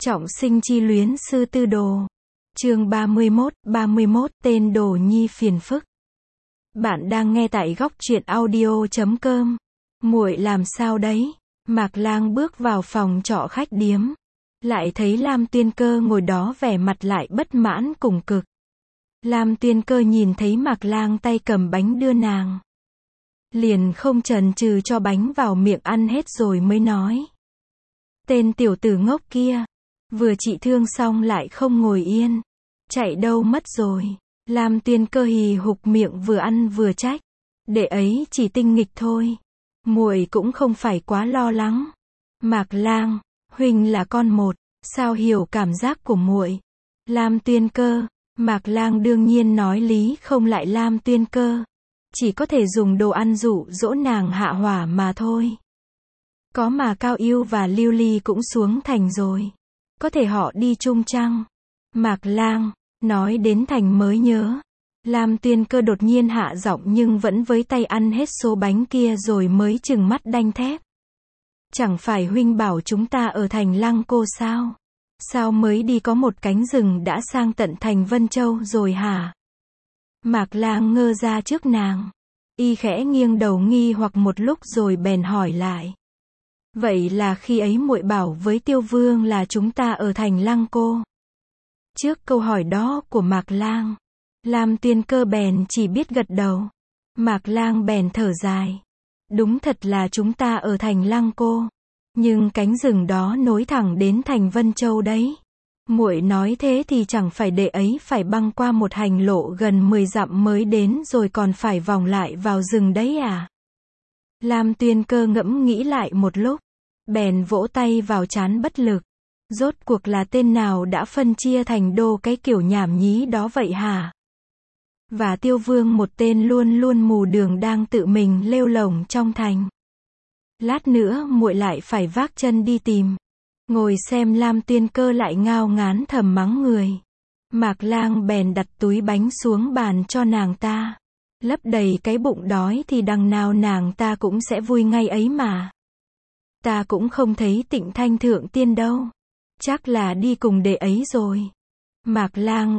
Trọng sinh chi luyến sư tư đồ. Chương 31, tên đồ nhi phiền phức. Bạn đang nghe tại góc truyện audio.com. Muội làm sao đấy? Mạc Lang bước vào phòng trọ khách điếm, lại thấy Lam Tuyên Cơ ngồi đó vẻ mặt lại bất mãn cùng cực. Lam Tuyên Cơ nhìn thấy Mạc Lang tay cầm bánh đưa nàng, liền không chần chừ cho bánh vào miệng ăn hết rồi mới nói: tên tiểu tử ngốc kia, vừa trị thương xong lại không ngồi yên, chạy đâu mất rồi. Lam Tuyên Cơ hì hục miệng vừa ăn vừa trách: đệ ấy chỉ tinh nghịch thôi, muội cũng không phải quá lo lắng. Mạc Lang, huynh là con một, sao hiểu cảm giác của muội? Lam Tuyên Cơ. Mạc Lang đương nhiên nói lý không lại Lam Tuyên Cơ, chỉ có thể dùng đồ ăn dụ dỗ nàng hạ hỏa mà thôi. Có mà Cao Ưu và Lưu Ly cũng xuống thành rồi, có thể họ đi chung chăng? Mạc Lang nói đến thành mới nhớ. Lam Tuyên Cơ đột nhiên hạ giọng nhưng vẫn với tay ăn hết số bánh kia rồi mới trừng mắt đanh thép. Chẳng phải huynh bảo chúng ta ở thành Lăng Cô sao? Sao mới đi có một cánh rừng đã sang tận thành Vân Châu rồi hả? Mạc Lang ngơ ra trước nàng. Y khẽ nghiêng đầu nghi hoặc một lúc rồi bèn hỏi lại: vậy là khi ấy muội bảo với Tiêu Vương là chúng ta ở thành Lăng Cô? Trước câu hỏi đó của Mạc Lang, Lam Tuyên Cơ bèn chỉ biết gật đầu. Mạc Lang bèn thở dài: đúng thật là chúng ta ở thành Lăng Cô, nhưng cánh rừng đó nối thẳng đến thành Vân Châu đấy. Muội nói thế thì chẳng phải đệ ấy phải băng qua một hành lộ gần 10 dặm mới đến rồi còn phải vòng lại vào rừng đấy à? Lam Tuyên Cơ ngẫm nghĩ lại một lúc, bèn vỗ tay vào trán bất lực. Rốt cuộc là tên nào đã phân chia thành đô cái kiểu nhảm nhí đó vậy hả? Và Tiêu Vương một tên luôn luôn mù đường đang tự mình lêu lổng trong thành. Lát nữa muội lại phải vác chân đi tìm. Ngồi xem Lam Tuyên Cơ lại ngao ngán thầm mắng người. Mạc Lang bèn đặt túi bánh xuống bàn cho nàng ta. Lấp đầy cái bụng đói thì đằng nào nàng ta cũng sẽ vui ngay ấy mà. Ta cũng không thấy Tịnh Thanh Thượng Tiên đâu. Chắc là đi cùng đệ ấy rồi. Mạc Lang,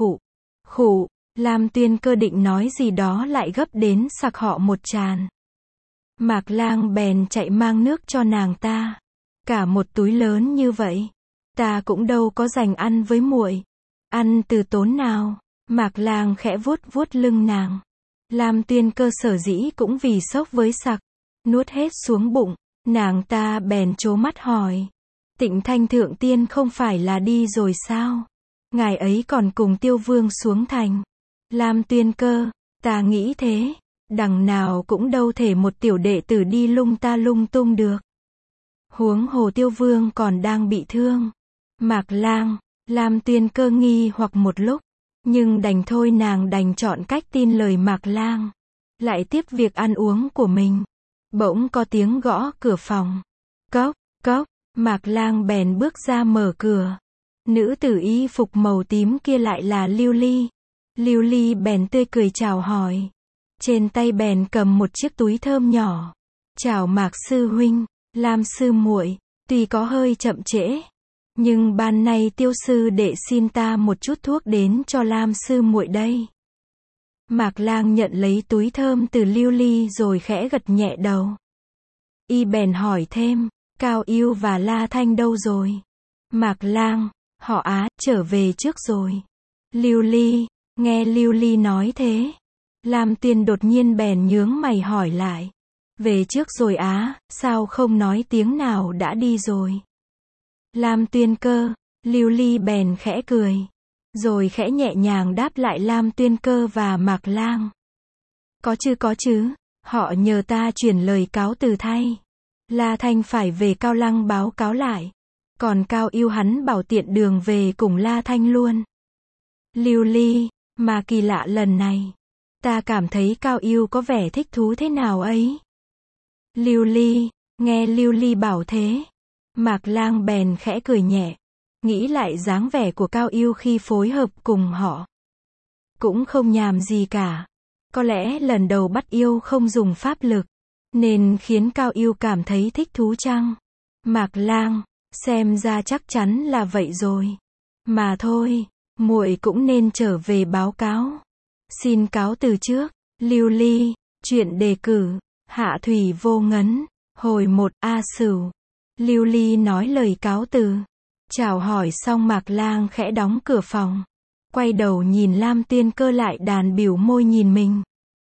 khụ. Lam Tuyên Cơ định nói gì đó lại gấp đến sặc họ một tràn. Mạc Lang bèn chạy mang nước cho nàng ta. Cả một túi lớn như vậy, ta cũng đâu có dành ăn với muội. Ăn từ tốn nào? Mạc Lang khẽ vuốt vuốt lưng nàng. Lam Tuyên Cơ sở dĩ cũng vì sốc với sặc, nuốt hết xuống bụng. Nàng ta bèn trố mắt hỏi: Tịnh Thanh Thượng Tiên không phải là đi rồi sao? Ngài ấy còn cùng Tiêu Vương xuống thành. Lam Tuyên Cơ, ta nghĩ thế. Đằng nào cũng đâu thể một tiểu đệ tử đi lung ta lung tung được. Huống hồ Tiêu Vương còn đang bị thương. Mạc Lang, Lam Tuyên Cơ nghi hoặc một lúc, nhưng đành thôi, nàng đành chọn cách tin lời Mạc Lang, lại tiếp việc ăn uống của mình. Bỗng có tiếng gõ cửa phòng. Cốc, cốc. Mạc Lang bèn bước ra mở cửa. Nữ tử y phục màu tím kia lại là Lưu Ly. Lưu Ly bèn tươi cười chào hỏi. Trên tay bèn cầm một chiếc túi thơm nhỏ. Chào Mạc sư huynh, Lam sư muội, tuy có hơi chậm trễ, nhưng ban nay Tiêu sư đệ xin ta một chút thuốc đến cho Lam sư muội đây. Mạc Lang nhận lấy túi thơm từ Lưu Ly rồi khẽ gật nhẹ đầu. Y bèn hỏi thêm: Cao Ưu và La Thanh đâu rồi? Mạc Lang: họ Á, trở về trước rồi. Lưu Ly, nghe Lưu Ly nói thế, Lam Tuyên đột nhiên bèn nhướng mày hỏi lại: về trước rồi á, sao không nói tiếng nào đã đi rồi? Lam Tuyên Cơ. Lưu Ly bèn khẽ cười, rồi khẽ nhẹ nhàng đáp lại Lam Tuyên Cơ và Mạc Lang: có chứ, họ nhờ ta chuyển lời cáo từ thay. La Thanh phải về Cao Lăng báo cáo lại, còn Cao Ưu hắn bảo tiện đường về cùng La Thanh luôn. Lưu Ly, mà kỳ lạ lần này, ta cảm thấy Cao Ưu có vẻ thích thú thế nào ấy. Lưu Ly, nghe Lưu Ly bảo thế, Mạc Lang bèn khẽ cười nhẹ, nghĩ lại dáng vẻ của Cao Ưu khi phối hợp cùng họ. Cũng không nhàm gì cả. Có lẽ lần đầu bắt yêu không dùng pháp lực, nên khiến Cao Ưu cảm thấy thích thú chăng? Mạc Lang, Xem ra chắc chắn là vậy rồi. Mà thôi, muội cũng nên trở về báo cáo. Xin cáo từ trước. Lưu Ly, chuyện đề cử, Hạ Thủy Vô Ngấn, hồi 1 A Sửu. Lưu Ly nói lời cáo từ. Chào hỏi xong Mạc Lang khẽ đóng cửa phòng. Quay đầu nhìn Lam Tuyên Cơ lại đàn biểu môi nhìn mình.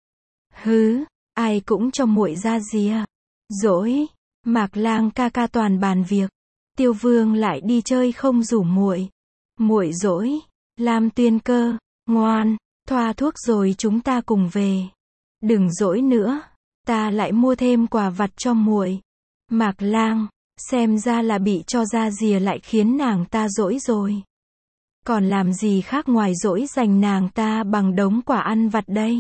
Hứ, ai cũng cho muội ra rìa. Dỗi, Mạc Lang ca ca toàn bàn việc. Tiêu Vương lại đi chơi không rủ muội. Muội dỗi. Lam Tuyên Cơ, ngoan, thoa thuốc rồi chúng ta cùng về. Đừng dỗi nữa, ta lại mua thêm quà vặt cho muội. Mạc Lang, xem ra là bị cho ra rìa lại khiến nàng ta dỗi rồi. Còn làm gì khác ngoài dỗi dành nàng ta bằng đống quả ăn vặt đây.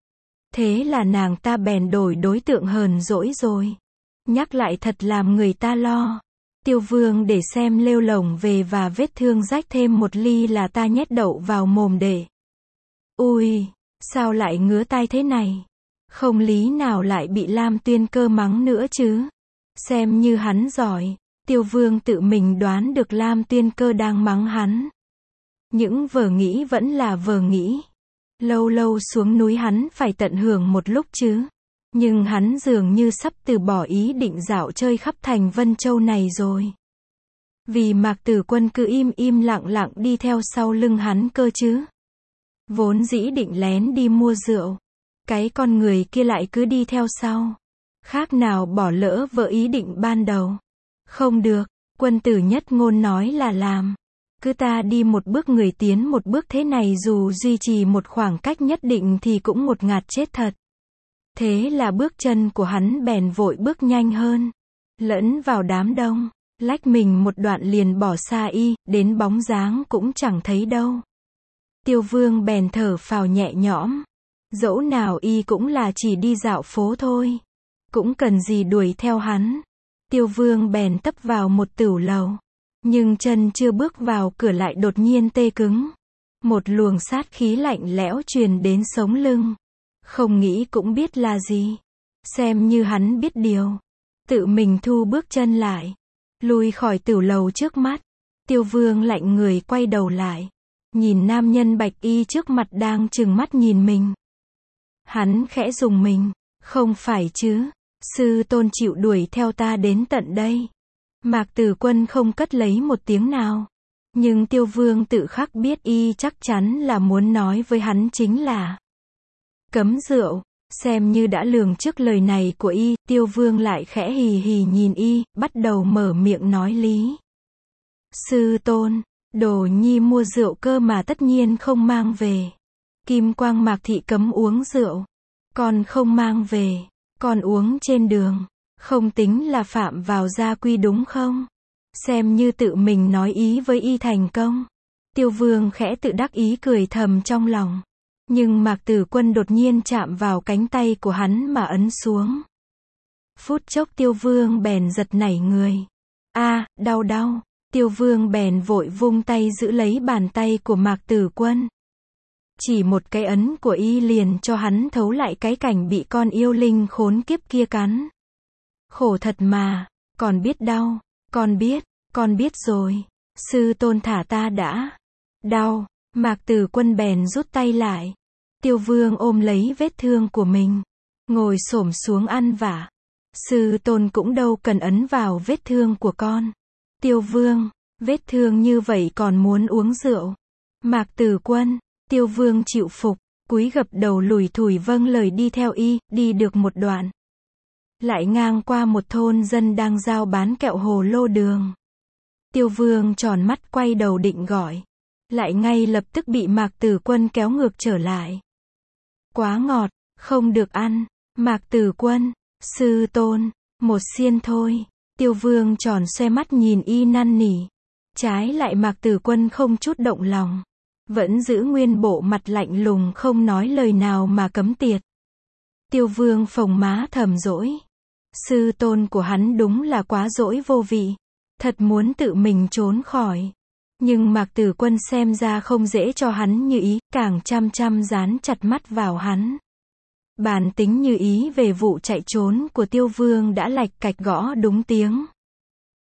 Thế là nàng ta bèn đổi đối tượng hờn dỗi rồi. Nhắc lại thật làm người ta lo. Tiêu Vương để xem lêu lổng về và vết thương rách thêm một ly là ta nhét đậu vào mồm để. Ui, sao lại ngứa tai thế này? Không lý nào lại bị Lam Tuyên Cơ mắng nữa chứ. Xem như hắn giỏi. Tiêu Vương tự mình đoán được Lam Tuyên Cơ đang mắng hắn. Những vờ nghĩ vẫn là vờ nghĩ. Lâu lâu xuống núi hắn phải tận hưởng một lúc chứ. Nhưng hắn dường như sắp từ bỏ ý định dạo chơi khắp thành Vân Châu này rồi. Vì Mạc Tử Quân cứ im lặng lặng đi theo sau lưng hắn cơ chứ. Vốn dĩ định lén đi mua rượu. Cái con người kia lại cứ đi theo sau. Khác nào bỏ lỡ vợ ý định ban đầu. Không được, Quân tử nhất ngôn nói là làm. Cứ ta đi một bước người tiến một bước thế này dù duy trì một khoảng cách nhất định thì cũng ngột ngạt chết thật. Thế là bước chân của hắn bèn vội bước nhanh hơn. Lẫn vào đám đông. Lách mình một đoạn liền bỏ xa y, đến bóng dáng cũng chẳng thấy đâu. Tiêu Vương bèn thở phào nhẹ nhõm. Dẫu nào y cũng là chỉ đi dạo phố thôi. Cũng cần gì đuổi theo hắn. Tiêu Vương bèn tấp vào một tửu lầu. Nhưng chân chưa bước vào cửa lại đột nhiên tê cứng. Một luồng sát khí lạnh lẽo truyền đến sống lưng. Không nghĩ cũng biết là gì. Xem như hắn biết điều. Tự mình thu bước chân lại. Lùi khỏi tửu lầu trước mắt. Tiêu Vương lạnh người quay đầu lại. Nhìn nam nhân bạch y trước mặt đang trừng mắt nhìn mình. Hắn khẽ rùng mình. Không phải chứ. Sư tôn chịu đuổi theo ta đến tận đây. Mạc Tử Quân không cất lấy một tiếng nào. Nhưng Tiêu Vương tự khắc biết y chắc chắn là muốn nói với hắn chính là cấm rượu. Xem như đã lường trước lời này của y, Tiêu Vương lại khẽ hì hì nhìn y, bắt đầu mở miệng nói lý. Sư tôn, đồ nhi mua rượu cơ mà tất nhiên không mang về. Kim Quang Mạc thị cấm uống rượu. Con không mang về, con uống trên đường. Không tính là phạm vào gia quy đúng không? Xem như tự mình nói ý với y thành công. Tiêu Vương khẽ tự đắc ý cười thầm trong lòng. Nhưng Mạc Tử Quân đột nhiên chạm vào cánh tay của hắn mà ấn xuống. Phút chốc Tiêu Vương bèn giật nảy người. Đau đau. Tiêu Vương bèn vội vung tay giữ lấy bàn tay của Mạc Tử Quân. Chỉ một cái ấn của y liền cho hắn thấu lại cái cảnh bị con yêu linh khốn kiếp kia cắn. Khổ thật mà, con biết đau, con biết rồi. Sư tôn thả ta đã. Đau, Mạc Tử Quân bèn rút tay lại. Tiêu Vương ôm lấy vết thương của mình. Ngồi xổm xuống ăn vả. Sư tôn cũng đâu cần ấn vào vết thương của con. Tiêu Vương, vết thương như vậy còn muốn uống rượu. Mạc Tử Quân, Tiêu Vương chịu phục, cúi gập đầu lủi thủi vâng lời đi theo y, đi được một đoạn. Lại ngang qua một thôn dân đang giao bán kẹo hồ lô đường. Tiêu Vương tròn mắt quay đầu định gọi. Lại ngay lập tức bị Mạc Tử Quân kéo ngược trở lại. Quá ngọt, không được ăn. Mạc Tử Quân, sư tôn, một xiên thôi. Tiêu Vương tròn xoe mắt nhìn y năn nỉ. Trái lại Mạc Tử Quân không chút động lòng. Vẫn giữ nguyên bộ mặt lạnh lùng không nói lời nào mà cấm tiệt. Tiêu Vương phồng má thầm dỗi. Sư tôn của hắn đúng là quá dỗi vô vị. Thật muốn tự mình trốn khỏi. Nhưng Mạc Tử Quân xem ra không dễ cho hắn như ý, càng chăm dán chặt mắt vào hắn. Bản tính như ý về vụ chạy trốn của Tiêu Vương đã lạch cạch gõ đúng tiếng.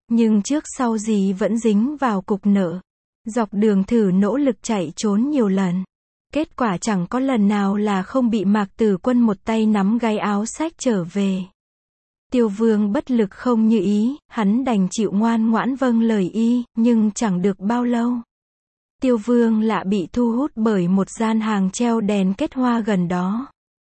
Nhưng trước sau gì vẫn dính vào cục nợ. Dọc đường thử nỗ lực chạy trốn nhiều lần. Kết quả chẳng có lần nào là không bị Mạc Tử Quân một tay nắm gáy áo xách trở về. Tiêu Vương bất lực không như ý, hắn đành chịu ngoan ngoãn vâng lời y, nhưng chẳng được bao lâu. Tiêu Vương lại bị thu hút bởi một gian hàng treo đèn kết hoa gần đó.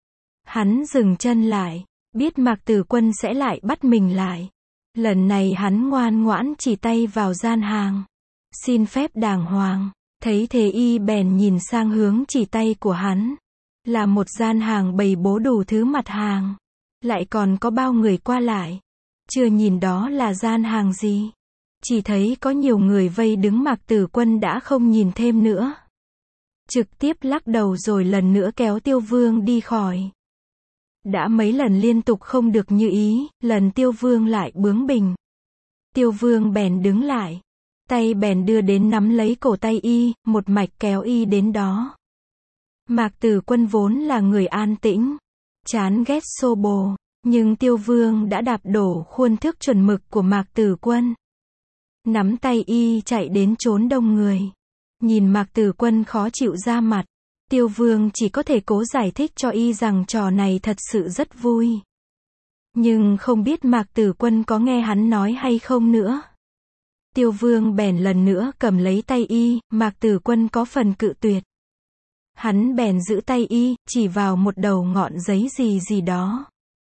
Hắn dừng chân lại, biết Mạc Tử Quân sẽ lại bắt mình lại. Lần này hắn ngoan ngoãn chỉ tay vào gian hàng. Xin phép đàng hoàng. Thấy thế y bèn nhìn sang hướng chỉ tay của hắn. Là một gian hàng bày bố đủ thứ mặt hàng. Lại còn có bao người qua lại. Chưa nhìn đó là gian hàng gì. Chỉ thấy có nhiều người vây đứng. Mạc Tử Quân đã không nhìn thêm nữa. Trực tiếp lắc đầu rồi lần nữa kéo Tiêu Vương đi khỏi. Đã mấy lần liên tục không được như ý, lần Tiêu Vương lại bướng bỉnh. Tiêu Vương bèn đứng lại. Tay bèn đưa đến nắm lấy cổ tay y, một mạch kéo y đến đó. Mạc Tử Quân vốn là người an tĩnh, chán ghét xô bồ, nhưng Tiêu Vương đã đạp đổ khuôn thước chuẩn mực của Mạc Tử Quân. Nắm tay y chạy đến chốn đông người. Nhìn Mạc Tử Quân khó chịu ra mặt, Tiêu Vương chỉ có thể cố giải thích cho y rằng trò này thật sự rất vui. Nhưng không biết Mạc Tử Quân có nghe hắn nói hay không nữa. Tiêu Vương bèn lần nữa cầm lấy tay y, Mạc Tử Quân có phần cự tuyệt. Hắn bèn giữ tay y, chỉ vào một đầu ngọn giấy gì gì đó.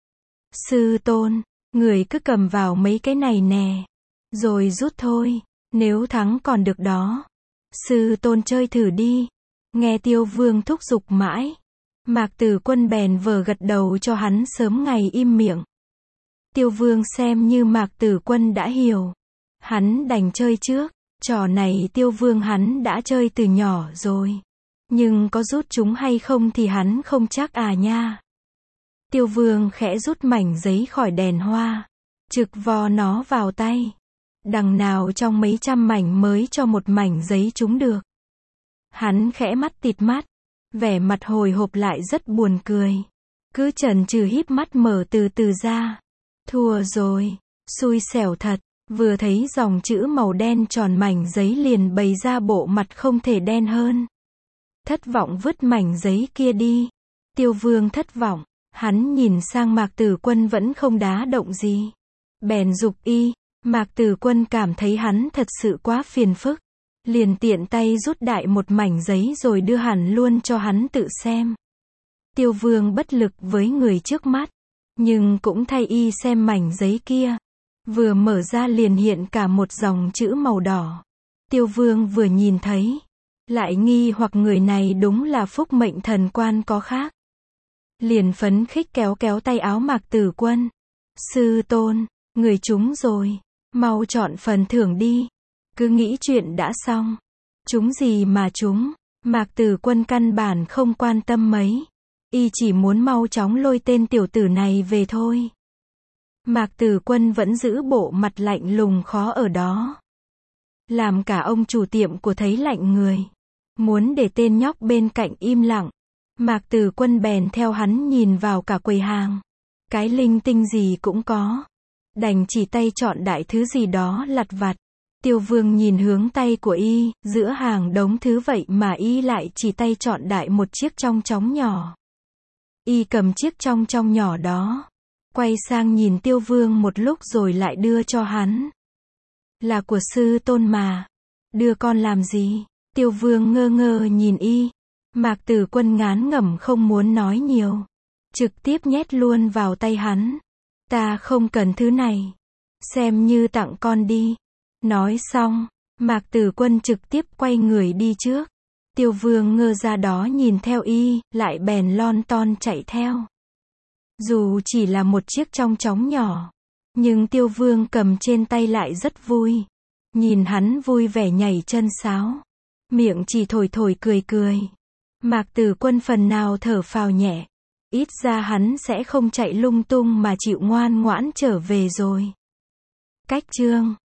Sư tôn, người cứ cầm vào mấy cái này nè. Rồi rút thôi, nếu thắng còn được đó. Sư tôn chơi thử đi. Nghe Tiêu Vương thúc giục mãi. Mạc Tử Quân bèn vờ gật đầu cho hắn sớm ngày im miệng. Tiêu Vương xem như Mạc Tử Quân đã hiểu. Hắn đành chơi trước. Trò này Tiêu Vương hắn đã chơi từ nhỏ rồi. Nhưng có rút chúng hay không thì hắn không chắc à nha. Tiêu Vương khẽ rút mảnh giấy khỏi đèn hoa. Trực vò nó vào tay. Đằng nào trong mấy trăm mảnh mới cho một mảnh giấy trúng được. Hắn khẽ mắt tịt mắt. Vẻ mặt hồi hộp lại rất buồn cười. Cứ chần chừ híp mắt mở từ từ ra. Thua rồi. Xui xẻo thật. Vừa thấy dòng chữ màu đen tròn mảnh giấy liền bày ra bộ mặt không thể đen hơn. Thất vọng vứt mảnh giấy kia đi. Tiêu Vương thất vọng. Hắn nhìn sang Mạc Tử Quân vẫn không đá động gì. Bèn giục y. Mạc Tử Quân cảm thấy hắn thật sự quá phiền phức. Liền tiện tay rút đại một mảnh giấy rồi đưa hẳn luôn cho hắn tự xem. Tiêu Vương bất lực với người trước mắt. Nhưng cũng thay y xem mảnh giấy kia. Vừa mở ra liền hiện cả một dòng chữ màu đỏ. Tiêu Vương vừa nhìn thấy. Lại nghi hoặc người này đúng là phúc mệnh thần quan có khác. Liền phấn khích kéo kéo tay áo Mạc Tử Quân. Sư tôn, người trúng rồi. Mau chọn phần thưởng đi. Cứ nghĩ chuyện đã xong. Trúng gì mà trúng. Mạc Tử Quân căn bản không quan tâm mấy. Y chỉ muốn mau chóng lôi tên tiểu tử này về thôi. Mạc Tử Quân vẫn giữ bộ mặt lạnh lùng khó ở đó. Làm cả ông chủ tiệm của thấy lạnh người. Muốn để tên nhóc bên cạnh im lặng. Mạc Tử Quân bèn theo hắn nhìn vào cả quầy hàng. Cái linh tinh gì cũng có. Đành chỉ tay chọn đại thứ gì đó lặt vặt. Tiêu Vương nhìn hướng tay của y, giữa hàng đống thứ vậy mà y lại chỉ tay chọn đại một chiếc chong chóng nhỏ. Y cầm chiếc chong chóng nhỏ đó. Quay sang nhìn Tiêu Vương một lúc rồi lại đưa cho hắn. Là của sư tôn mà. Đưa con làm gì? Tiêu Vương ngơ ngơ nhìn y. Mạc Tử Quân ngán ngẩm không muốn nói nhiều. Trực tiếp nhét luôn vào tay hắn. Ta không cần thứ này. Xem như tặng con đi. Nói xong, Mạc Tử Quân trực tiếp quay người đi trước. Tiêu Vương ngơ ra đó nhìn theo y, lại bèn lon ton chạy theo. Dù chỉ là một chiếc chong chóng nhỏ, nhưng Tiêu Vương cầm trên tay lại rất vui. Nhìn hắn vui vẻ nhảy chân sáo. Miệng chỉ thổi thổi cười cười. Mạc Tử Quân phần nào thở phào nhẹ. Ít ra hắn sẽ không chạy lung tung mà chịu ngoan ngoãn trở về rồi. Cách chương